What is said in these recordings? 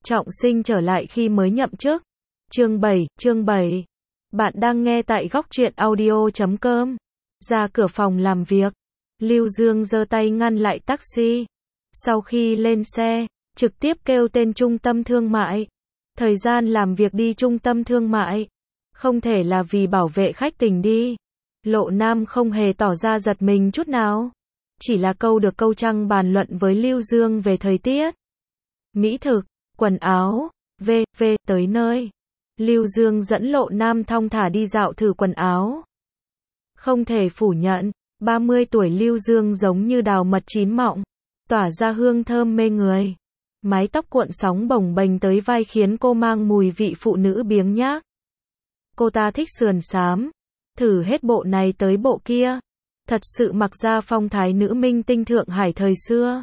trọng sinh trở lại khi mới nhậm chức. Chương 7. Bạn đang nghe tại góc truyện audio.com. Ra cửa phòng làm việc, Lưu Dương giơ tay ngăn lại taxi. Sau khi lên xe, trực tiếp kêu tên trung tâm thương mại. Thời gian làm việc đi trung tâm thương mại. Không thể là vì bảo vệ khách tình đi. Lộ Nam không hề tỏ ra giật mình chút nào. Chỉ là câu được câu trăng bàn luận với Lưu Dương về thời tiết, mỹ thực, quần áo, tới nơi. Lưu Dương dẫn Lộ Nam thong thả đi dạo thử quần áo. Không thể phủ nhận, 30 tuổi Lưu Dương giống như đào mật chín mọng, tỏa ra hương thơm mê người. Mái tóc cuộn sóng bồng bềnh tới vai khiến cô mang mùi vị phụ nữ biếng nhác. Cô ta thích sườn xám, thử hết bộ này tới bộ kia. Thật sự mặc ra phong thái nữ minh tinh Thượng Hải thời xưa.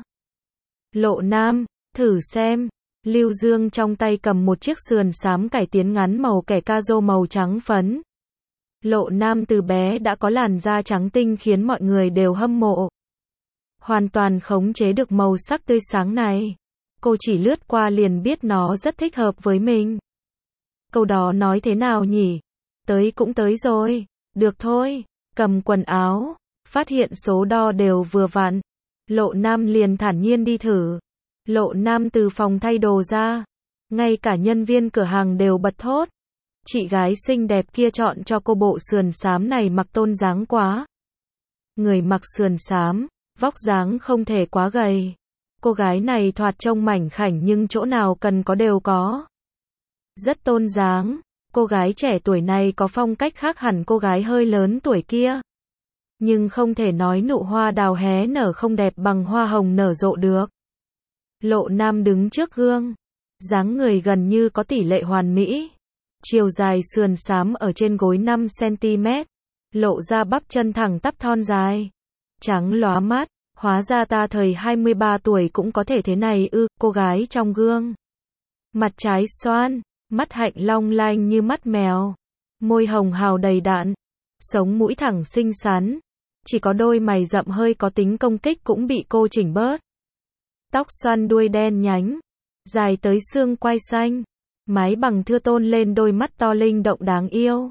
Lộ Nam, thử xem. Lưu Dương trong tay cầm một chiếc sườn xám cải tiến ngắn màu kẻ ca rô màu trắng phấn. Lộ Nam từ bé đã có làn da trắng tinh khiến mọi người đều hâm mộ. Hoàn toàn khống chế được màu sắc tươi sáng này. Cô chỉ lướt qua liền biết nó rất thích hợp với mình. Câu đó nói thế nào nhỉ? Tới cũng tới rồi. Được thôi. Cầm quần áo, phát hiện số đo đều vừa vặn. Lộ Nam liền thản nhiên đi thử. Lộ Nam từ phòng thay đồ ra. Ngay cả nhân viên cửa hàng đều bật thốt. Chị gái xinh đẹp kia chọn cho cô bộ sườn xám này mặc tôn dáng quá. Người mặc sườn xám, vóc dáng không thể quá gầy. Cô gái này thoạt trông mảnh khảnh nhưng chỗ nào cần có đều có. Rất tôn dáng. Cô gái trẻ tuổi này có phong cách khác hẳn cô gái hơi lớn tuổi kia. Nhưng không thể nói nụ hoa đào hé nở không đẹp bằng hoa hồng nở rộ được. Lộ Nam đứng trước gương. Dáng người gần như có tỷ lệ hoàn mỹ. Chiều dài sườn xám ở trên gối 5cm. Lộ ra bắp chân thẳng tắp thon dài. Trắng lóa mắt. Hóa ra ta thời 23 tuổi cũng có thể thế này ư, cô gái trong gương. Mặt trái xoan, mắt hạnh long lanh như mắt mèo. Môi hồng hào đầy đặn. Sống mũi thẳng xinh xắn. Chỉ có đôi mày rậm hơi có tính công kích cũng bị cô chỉnh bớt. Tóc xoăn đuôi đen nhánh. Dài tới xương quai xanh. Mái bằng thưa tôn lên đôi mắt to linh động đáng yêu.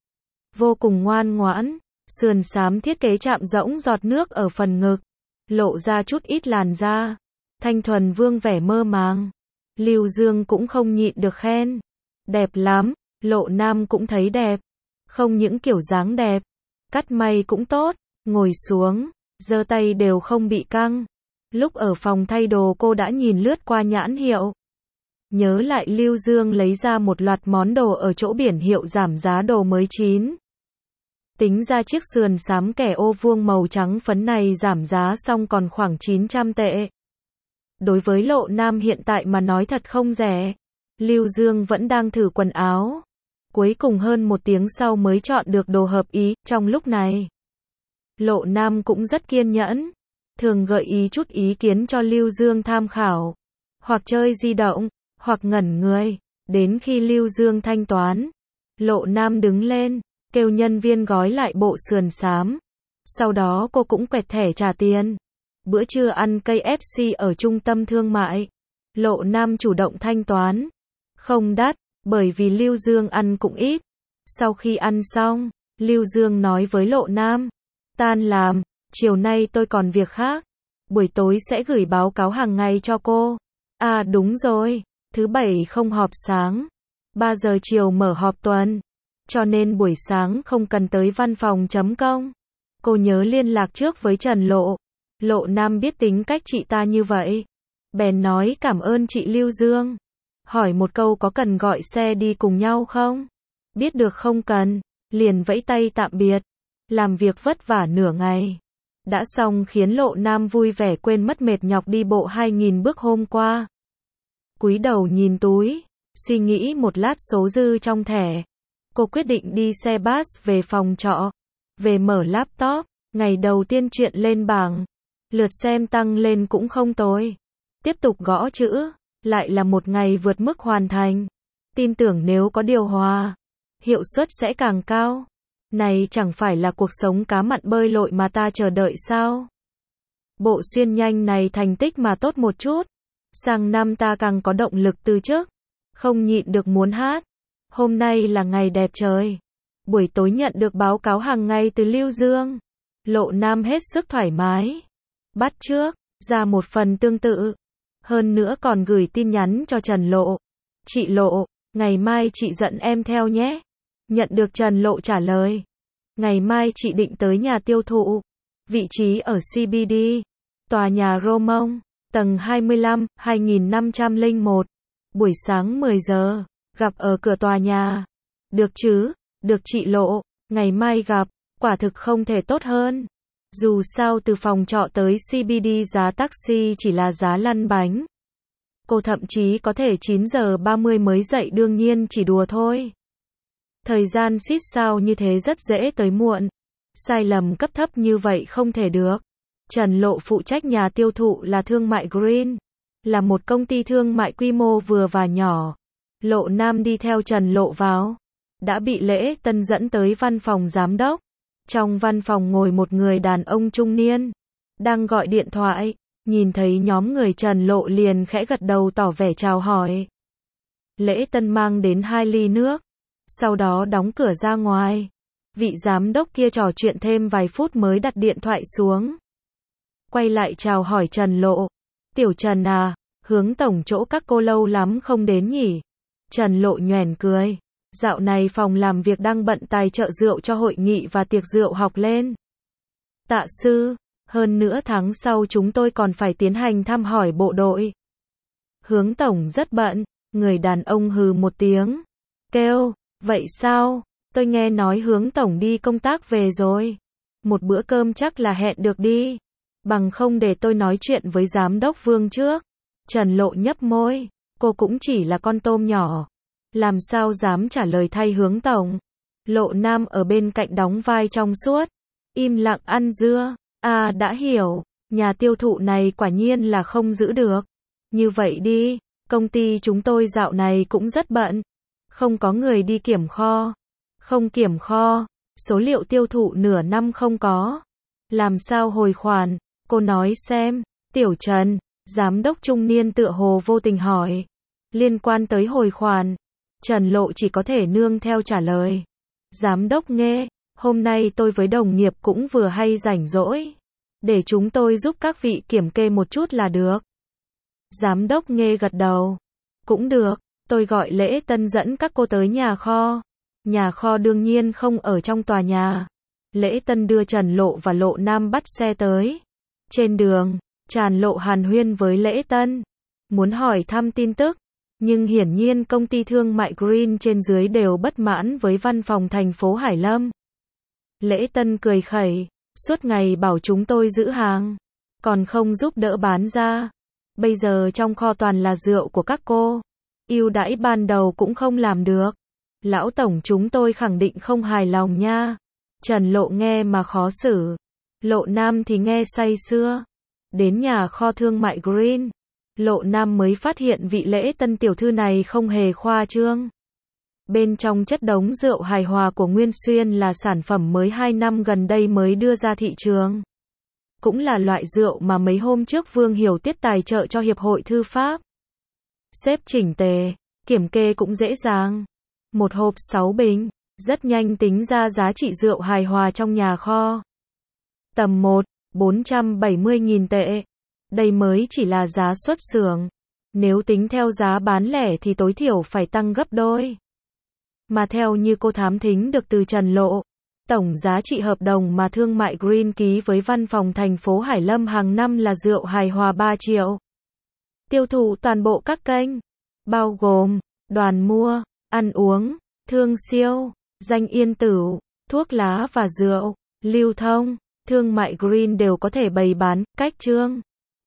Vô cùng ngoan ngoãn. Sườn xám thiết kế chạm rỗng giọt nước ở phần ngực. Lộ ra chút ít làn da. Thanh thuần vương vẻ mơ màng. Lưu Dương cũng không nhịn được khen. Đẹp lắm. Lộ Nam cũng thấy đẹp. Không những kiểu dáng đẹp. Cắt may cũng tốt. Ngồi xuống. Giơ tay đều không bị căng. Lúc ở phòng thay đồ cô đã nhìn lướt qua nhãn hiệu. Nhớ lại Lưu Dương lấy ra một loạt món đồ ở chỗ biển hiệu giảm giá đồ mới chín. Tính ra chiếc sườn xám kẻ ô vuông màu trắng phấn này giảm giá xong còn khoảng 900 tệ. Đối với Lộ Nam hiện tại mà nói thật không rẻ. Lưu Dương vẫn đang thử quần áo. Cuối cùng hơn 1 tiếng sau mới chọn được đồ hợp ý. Trong lúc này, Lộ Nam cũng rất kiên nhẫn. Thường gợi ý chút ý kiến cho Lưu Dương tham khảo. Hoặc chơi di động, hoặc ngẩn người. Đến khi Lưu Dương thanh toán, Lộ Nam đứng lên, kêu nhân viên gói lại bộ sườn xám. Sau đó cô cũng quẹt thẻ trả tiền. Bữa trưa ăn KFC ở trung tâm thương mại. Lộ Nam chủ động thanh toán. Không đắt, bởi vì Lưu Dương ăn cũng ít. Sau khi ăn xong, Lưu Dương nói với Lộ Nam. Tan làm, chiều nay tôi còn việc khác. Buổi tối sẽ gửi báo cáo hàng ngày cho cô. À đúng rồi, thứ Bảy không họp sáng. 3 giờ chiều mở họp tuần. Cho nên buổi sáng không cần tới văn phòng.com. Cô nhớ liên lạc trước với Trần Lộ. Lộ Nam biết tính cách chị ta như vậy. Bèn nói cảm ơn chị Lưu Dương. Hỏi một câu có cần gọi xe đi cùng nhau không? Biết được không cần. Liền vẫy tay tạm biệt. Làm việc vất vả nửa ngày. Đã xong khiến Lộ Nam vui vẻ quên mất mệt nhọc đi bộ 2.000 bước hôm qua. Cúi đầu nhìn túi. Suy nghĩ một lát số dư trong thẻ. Cô quyết định đi xe bus về phòng trọ. Về mở laptop. Ngày đầu tiên chuyện lên bảng. Lượt xem tăng lên cũng không tồi. Tiếp tục gõ chữ. Lại là một ngày vượt mức hoàn thành. Tin tưởng nếu có điều hòa, hiệu suất sẽ càng cao. Này chẳng phải là cuộc sống cá mặn bơi lội mà ta chờ đợi sao? Bộ xuyên nhanh này thành tích mà tốt một chút. Sang năm ta càng có động lực từ trước. Không nhịn được muốn hát. Hôm nay là ngày đẹp trời. Buổi tối nhận được báo cáo hàng ngày từ Lưu Dương. Lộ Nam hết sức thoải mái. Bắt chước, ra một phần tương tự. Hơn nữa còn gửi tin nhắn cho Trần Lộ. Chị Lộ, ngày mai chị dẫn em theo nhé. Nhận được Trần Lộ trả lời. Ngày mai chị định tới nhà tiêu thụ. Vị trí ở CBD. Tòa nhà Romong, tầng 25, 2501. Buổi sáng 10 giờ. Gặp ở cửa tòa nhà. Được chứ, được chị Lộ, ngày mai gặp, quả thực không thể tốt hơn. Dù sao từ phòng trọ tới CBD giá taxi chỉ là giá lăn bánh. Cô thậm chí có thể 9 giờ 30 mới dậy, đương nhiên chỉ đùa thôi. Thời gian xít sao như thế rất dễ tới muộn. Sai lầm cấp thấp như vậy không thể được. Trần Lộ phụ trách nhà tiêu thụ là Thương mại Green, là một công ty thương mại quy mô vừa và nhỏ. Lộ Nam đi theo Trần Lộ vào, đã bị Lễ Tân dẫn tới văn phòng giám đốc. Trong văn phòng ngồi một người đàn ông trung niên, đang gọi điện thoại, nhìn thấy nhóm người Trần Lộ liền khẽ gật đầu tỏ vẻ chào hỏi. Lễ Tân mang đến 2 ly nước, sau đó đóng cửa ra ngoài. Vị giám đốc kia trò chuyện thêm vài phút mới đặt điện thoại xuống. Quay lại chào hỏi Trần Lộ. Tiểu Trần à, Hướng tổng chỗ các cô lâu lắm không đến nhỉ? Trần Lộ nhoẻn cười. Dạo này phòng làm việc đang bận tài trợ rượu cho hội nghị và tiệc rượu học lên. Tạ sư, hơn nữa tháng sau chúng tôi còn phải tiến hành thăm hỏi bộ đội. Hướng tổng rất bận, người đàn ông hừ một tiếng. Kêu, vậy sao? Tôi nghe nói Hướng tổng đi công tác về rồi. Một bữa cơm chắc là hẹn được đi. Bằng không để tôi nói chuyện với giám đốc Vương trước. Trần Lộ nhấp môi, cô cũng chỉ là con tôm nhỏ. Làm sao dám trả lời thay Hướng tổng. Lộ Nam ở bên cạnh đóng vai trong suốt. Im lặng ăn dưa. À đã hiểu, nhà tiêu thụ này quả nhiên là không giữ được. Như vậy đi, công ty chúng tôi dạo này cũng rất bận. Không có người đi kiểm kho. Không kiểm kho, số liệu tiêu thụ nửa năm không có. Làm sao hồi khoản, cô nói xem. Tiểu Trần, giám đốc trung niên tựa hồ vô tình hỏi. Liên quan tới hồi khoản, Trần Lộ chỉ có thể nương theo trả lời. Giám đốc nghe, hôm nay tôi với đồng nghiệp cũng vừa hay rảnh rỗi. Để chúng tôi giúp các vị kiểm kê một chút là được. Giám đốc nghe gật đầu. Cũng được, tôi gọi Lễ Tân dẫn các cô tới nhà kho. Nhà kho đương nhiên không ở trong tòa nhà. Lễ Tân đưa Trần Lộ và Lộ Nam bắt xe tới. Trên đường, Trần Lộ hàn huyên với Lễ Tân. Muốn hỏi thăm tin tức. Nhưng hiển nhiên công ty thương mại Green trên dưới đều bất mãn với văn phòng thành phố Hải Lâm. Lễ Tân cười khẩy. Suốt ngày bảo chúng tôi giữ hàng. Còn không giúp đỡ bán ra. Bây giờ trong kho toàn là rượu của các cô. Ưu đãi ban đầu cũng không làm được. Lão tổng chúng tôi khẳng định không hài lòng nha. Trần Lộ nghe mà khó xử. Lộ Nam thì nghe say sưa. Đến nhà kho thương mại Green, Lộ Nam mới phát hiện vị Lễ Tân tiểu thư này không hề khoa trương. Bên trong chất đống rượu hài hòa của Nguyên Xuyên là sản phẩm mới 2 năm gần đây mới đưa ra thị trường. Cũng là loại rượu mà mấy hôm trước Vương Hiểu Tiết tài trợ cho Hiệp hội Thư pháp. Xếp chỉnh tề, kiểm kê cũng dễ dàng. Một hộp 6 bình, rất nhanh tính ra giá trị rượu hài hòa trong nhà kho. Tầm 1, 470.000 tệ. Đây mới chỉ là giá xuất xưởng. Nếu tính theo giá bán lẻ thì tối thiểu phải tăng gấp đôi. Mà theo như cô thám thính được từ Trần Lộ, tổng giá trị hợp đồng mà thương mại Green ký với văn phòng thành phố Hải Lâm hàng năm là rượu hài hòa 3 triệu. Tiêu thụ toàn bộ các kênh, bao gồm đoàn mua, ăn uống, thương siêu, danh yên tử, thuốc lá và rượu, lưu thông, thương mại Green đều có thể bày bán, cách trương.